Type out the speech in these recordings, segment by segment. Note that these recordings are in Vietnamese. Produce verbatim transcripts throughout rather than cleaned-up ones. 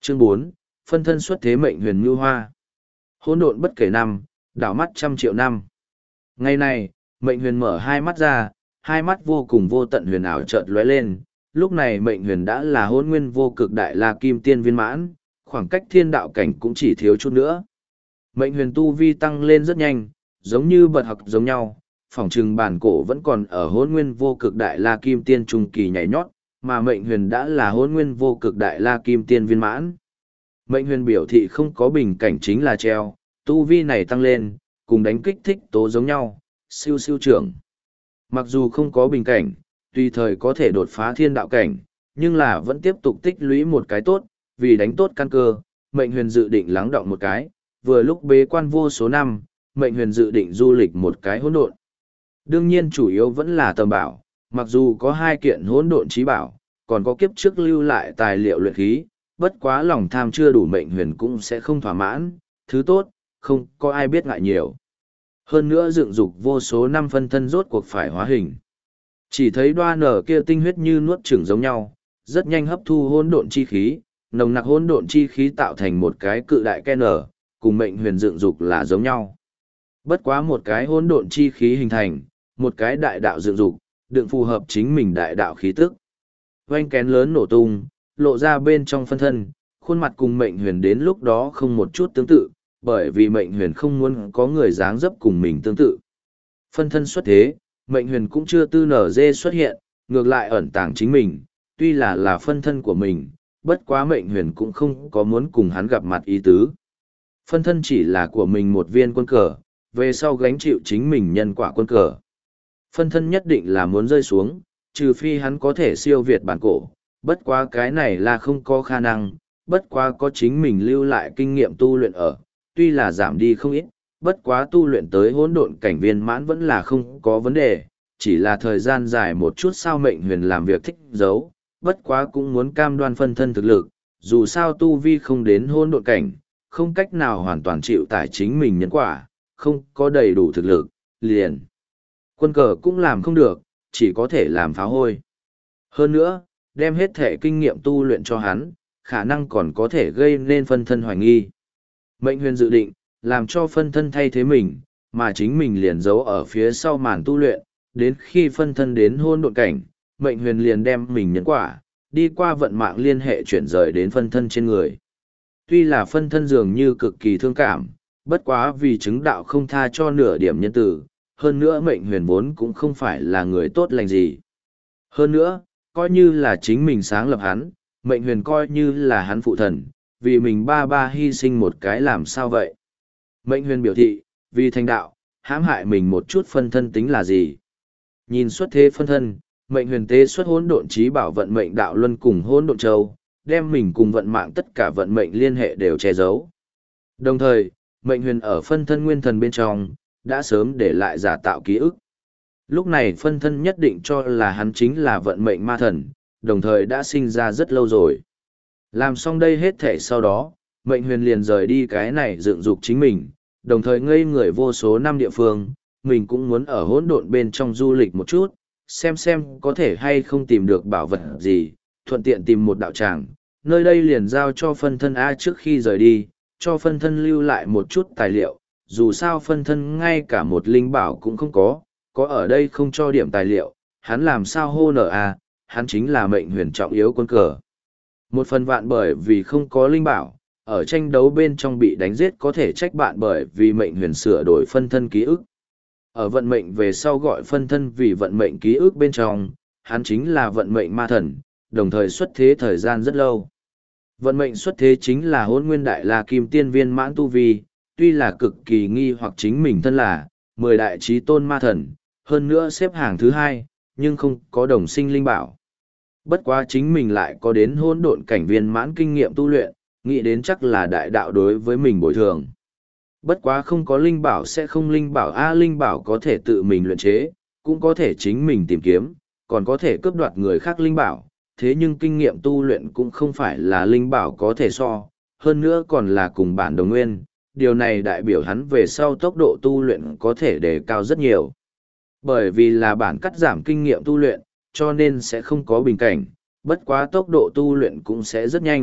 Chương bốn, phân thân xuất thế mệnh huyền như hoa. Hỗn độn bất kể năm, đảo mắt trăm triệu năm. Ngày này, mệnh huyền mở hai mắt ra, hai mắt vô cùng vô tận huyền ảo chợt lóe lên. Lúc này mệnh huyền đã là hỗn nguyên vô cực đại la kim tiên viên mãn, khoảng cách thiên đạo cảnh cũng chỉ thiếu chút nữa. Mệnh huyền tu vi tăng lên rất nhanh, giống như bật học giống nhau, phỏng chừng bản cổ vẫn còn ở hỗn nguyên vô cực đại la kim tiên trung kỳ nhảy nhót, mà mệnh huyền đã là hỗn nguyên vô cực đại la kim tiên viên mãn. Mệnh huyền biểu thị không có bình cảnh chính là treo, tu vi này tăng lên, cùng đánh kích thích tố giống nhau, siêu siêu trưởng. Mặc dù không có bình cảnh, tùy thời có thể đột phá thiên đạo cảnh, nhưng là vẫn tiếp tục tích lũy một cái tốt, vì đánh tốt căn cơ, mệnh huyền dự định lắng động một cái, vừa lúc bế quan vô số năm, mệnh huyền dự định du lịch một cái hỗn độn. Đương nhiên chủ yếu vẫn là tầm bảo, mặc dù có hai kiện hỗn độn trí bảo, còn có kiếp trước lưu lại tài liệu luyện khí, bất quá lòng tham chưa đủ mệnh huyền cũng sẽ không thỏa mãn, thứ tốt, không có ai biết ngại nhiều. Hơn nữa dựng dục vô số năm phân thân rốt cuộc phải hóa hình. Chỉ thấy đoa nở kia tinh huyết như nuốt chửng giống nhau, rất nhanh hấp thu hỗn độn chi khí, nồng nặc hỗn độn chi khí tạo thành một cái cự đại ke nở, cùng mệnh huyền dựng dục là giống nhau. Bất quá một cái hỗn độn chi khí hình thành, một cái đại đạo dựng dục, đựng phù hợp chính mình đại đạo khí tức. Oanh kén lớn nổ tung, lộ ra bên trong phân thân, khuôn mặt cùng mệnh huyền đến lúc đó không một chút tương tự, bởi vì mệnh huyền không muốn có người dáng dấp cùng mình tương tự. Phân thân xuất thế, mệnh huyền cũng chưa tư nở dê xuất hiện, ngược lại ẩn tàng chính mình, tuy là là phân thân của mình, bất quá mệnh huyền cũng không có muốn cùng hắn gặp mặt ý tứ. Phân thân chỉ là của mình một viên quân cờ, về sau gánh chịu chính mình nhân quả quân cờ. Phân thân nhất định là muốn rơi xuống, trừ phi hắn có thể siêu việt bản cổ, bất quá cái này là không có khả năng, bất quá có chính mình lưu lại kinh nghiệm tu luyện ở, tuy là giảm đi không ít, bất quá tu luyện tới hỗn độn cảnh viên mãn vẫn là không có vấn đề, chỉ là thời gian dài một chút sao mệnh huyền làm việc thích giấu, bất quá cũng muốn cam đoan phân thân thực lực, dù sao tu vi không đến hỗn độn cảnh, không cách nào hoàn toàn chịu tải chính mình nhân quả, không có đầy đủ thực lực, liền. Quân cờ cũng làm không được, chỉ có thể làm phá hôi. Hơn nữa, đem hết thể kinh nghiệm tu luyện cho hắn, khả năng còn có thể gây nên phân thân hoài nghi. Mệnh huyền dự định, làm cho phân thân thay thế mình, mà chính mình liền giấu ở phía sau màn tu luyện, đến khi phân thân đến hôn độn cảnh, mệnh huyền liền đem mình nhân quả, đi qua vận mạng liên hệ chuyển rời đến phân thân trên người. Tuy là phân thân dường như cực kỳ thương cảm, bất quá vì chứng đạo không tha cho nửa điểm nhân tử, hơn nữa mệnh huyền vốn cũng không phải là người tốt lành gì. Hơn nữa, coi như là chính mình sáng lập hắn, mệnh huyền coi như là hắn phụ thần, vì mình ba ba hy sinh một cái làm sao vậy. Mệnh huyền biểu thị, vì thành đạo, hãm hại mình một chút phân thân tính là gì. Nhìn xuất thế phân thân, mệnh huyền tế xuất hỗn độn trí bảo vận mệnh đạo luân cùng hỗn độn châu, đem mình cùng vận mạng tất cả vận mệnh liên hệ đều che giấu. Đồng thời, mệnh huyền ở phân thân nguyên thần bên trong, đã sớm để lại giả tạo ký ức. Lúc này phân thân nhất định cho là hắn chính là vận mệnh ma thần, đồng thời đã sinh ra rất lâu rồi. Làm xong đây hết thể sau đó, mệnh huyền liền rời đi cái này dựng dục chính mình, đồng thời ngây người vô số năm địa phương, mình cũng muốn ở hỗn độn bên trong du lịch một chút, xem xem có thể hay không tìm được bảo vật gì, thuận tiện tìm một đạo tràng, nơi đây liền giao cho phân thân A trước khi rời đi, cho phân thân lưu lại một chút tài liệu, dù sao phân thân ngay cả một linh bảo cũng không có, có ở đây không cho điểm tài liệu, hắn làm sao hô nở A, hắn chính là mệnh huyền trọng yếu quân cờ. Một phần vạn bởi vì không có linh bảo, ở tranh đấu bên trong bị đánh giết có thể trách bạn bởi vì mệnh huyền sửa đổi phân thân ký ức. Ở vận mệnh về sau gọi phân thân vì vận mệnh ký ức bên trong, hắn chính là vận mệnh ma thần, đồng thời xuất thế thời gian rất lâu. Vận mệnh xuất thế chính là hôn nguyên đại la kim tiên viên mãn tu vi, tuy là cực kỳ nghi hoặc chính mình thân là mười đại trí tôn ma thần, hơn nữa xếp hàng thứ hai, nhưng không có đồng sinh linh bảo. Bất quá chính mình lại có đến hỗn độn cảnh viên mãn kinh nghiệm tu luyện, nghĩ đến chắc là đại đạo đối với mình bồi thường. Bất quá không có linh bảo sẽ không linh bảo a linh bảo có thể tự mình luyện chế, cũng có thể chính mình tìm kiếm, còn có thể cướp đoạt người khác linh bảo, thế nhưng kinh nghiệm tu luyện cũng không phải là linh bảo có thể so, hơn nữa còn là cùng bản đồng nguyên, điều này đại biểu hắn về sau tốc độ tu luyện có thể đề cao rất nhiều. Bởi vì là bản cắt giảm kinh nghiệm tu luyện, cho nên sẽ không có bình cảnh, bất quá tốc độ tu luyện cũng sẽ rất nhanh,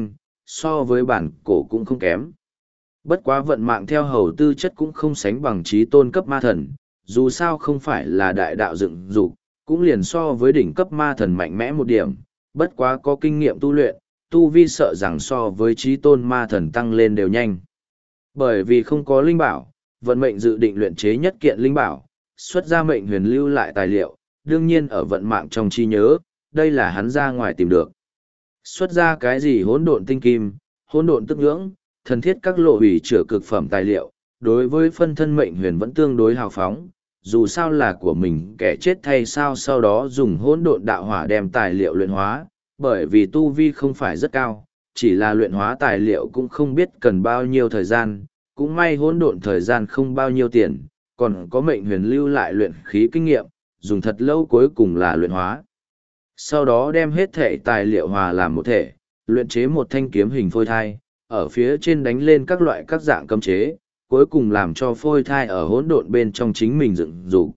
so với bản cổ cũng không kém. Bất quá vận mạng theo hầu tư chất cũng không sánh bằng trí tôn cấp ma thần, dù sao không phải là đại đạo dựng dục, cũng liền so với đỉnh cấp ma thần mạnh mẽ một điểm, bất quá có kinh nghiệm tu luyện, tu vi sợ rằng so với trí tôn ma thần tăng lên đều nhanh. Bởi vì không có linh bảo, vận mệnh dự định luyện chế nhất kiện linh bảo, xuất ra mệnh huyền lưu lại tài liệu, đương nhiên ở vận mạng trong trí nhớ, đây là hắn ra ngoài tìm được. Xuất ra cái gì hỗn độn tinh kim, hỗn độn tức ngưỡng, thần thiết các lộ hủy chữa cực phẩm tài liệu, đối với phân thân mệnh huyền vẫn tương đối hào phóng, dù sao là của mình kẻ chết thay sao sau đó dùng hỗn độn đạo hỏa đem tài liệu luyện hóa, bởi vì tu vi không phải rất cao, chỉ là luyện hóa tài liệu cũng không biết cần bao nhiêu thời gian, cũng may hỗn độn thời gian không bao nhiêu tiền, còn có mệnh huyền lưu lại luyện khí kinh nghiệm, dùng thật lâu cuối cùng là luyện hóa. Sau đó đem hết thể tài liệu hòa làm một thể, luyện chế một thanh kiếm hình phôi thai, ở phía trên đánh lên các loại các dạng cấm chế, cuối cùng làm cho phôi thai ở hỗn độn bên trong chính mình dựng dục.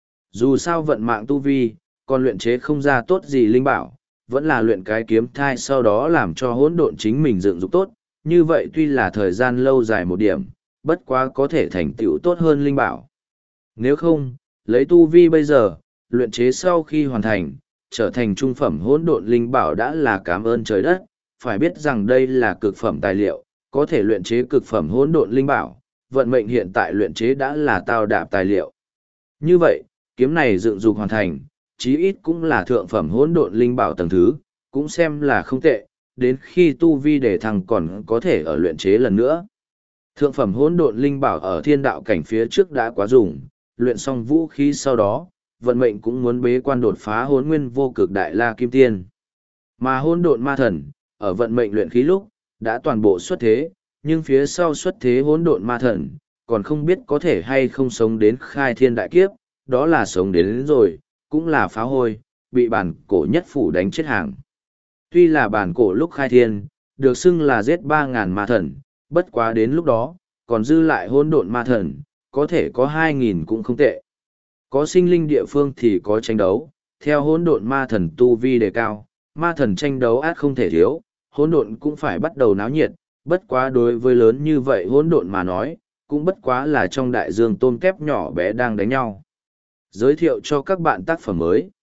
Dù sao vận mạng tu vi, còn luyện chế không ra tốt gì linh bảo, vẫn là luyện cái kiếm thai sau đó làm cho hỗn độn chính mình dựng dục tốt, như vậy tuy là thời gian lâu dài một điểm, bất quá có thể thành tựu tốt hơn linh bảo. Nếu không, lấy tu vi bây giờ, luyện chế sau khi hoàn thành, trở thành trung phẩm hỗn độn linh bảo đã là cảm ơn trời đất, phải biết rằng đây là cực phẩm tài liệu, có thể luyện chế cực phẩm hỗn độn linh bảo, vận mệnh hiện tại luyện chế đã là tao đạp tài liệu. Như vậy, kiếm này dựng dục hoàn thành, chí ít cũng là thượng phẩm hỗn độn linh bảo tầng thứ, cũng xem là không tệ, đến khi tu vi để thăng còn có thể ở luyện chế lần nữa. Thượng phẩm hỗn độn linh bảo ở thiên đạo cảnh phía trước đã quá dùng, luyện xong vũ khí sau đó, vận mệnh cũng muốn bế quan đột phá hỗn nguyên vô cực đại la kim tiên. Mà hỗn độn ma thần, ở vận mệnh luyện khí lúc, đã toàn bộ xuất thế, nhưng phía sau xuất thế hỗn độn ma thần, còn không biết có thể hay không sống đến khai thiên đại kiếp, đó là sống đến, đến rồi, cũng là phá hôi, bị bản cổ nhất phủ đánh chết hàng. Tuy là bản cổ lúc khai thiên, được xưng là giết ba ngàn ma thần, bất quá đến lúc đó, còn dư lại hỗn độn ma thần, có thể có hai nghìn cũng không tệ. Có sinh linh địa phương thì có tranh đấu, theo hỗn độn ma thần tu vi đề cao, ma thần tranh đấu át không thể thiếu, hỗn độn cũng phải bắt đầu náo nhiệt, bất quá đối với lớn như vậy hỗn độn mà nói, cũng bất quá là trong đại dương tôm kép nhỏ bé đang đánh nhau. Giới thiệu cho các bạn tác phẩm mới.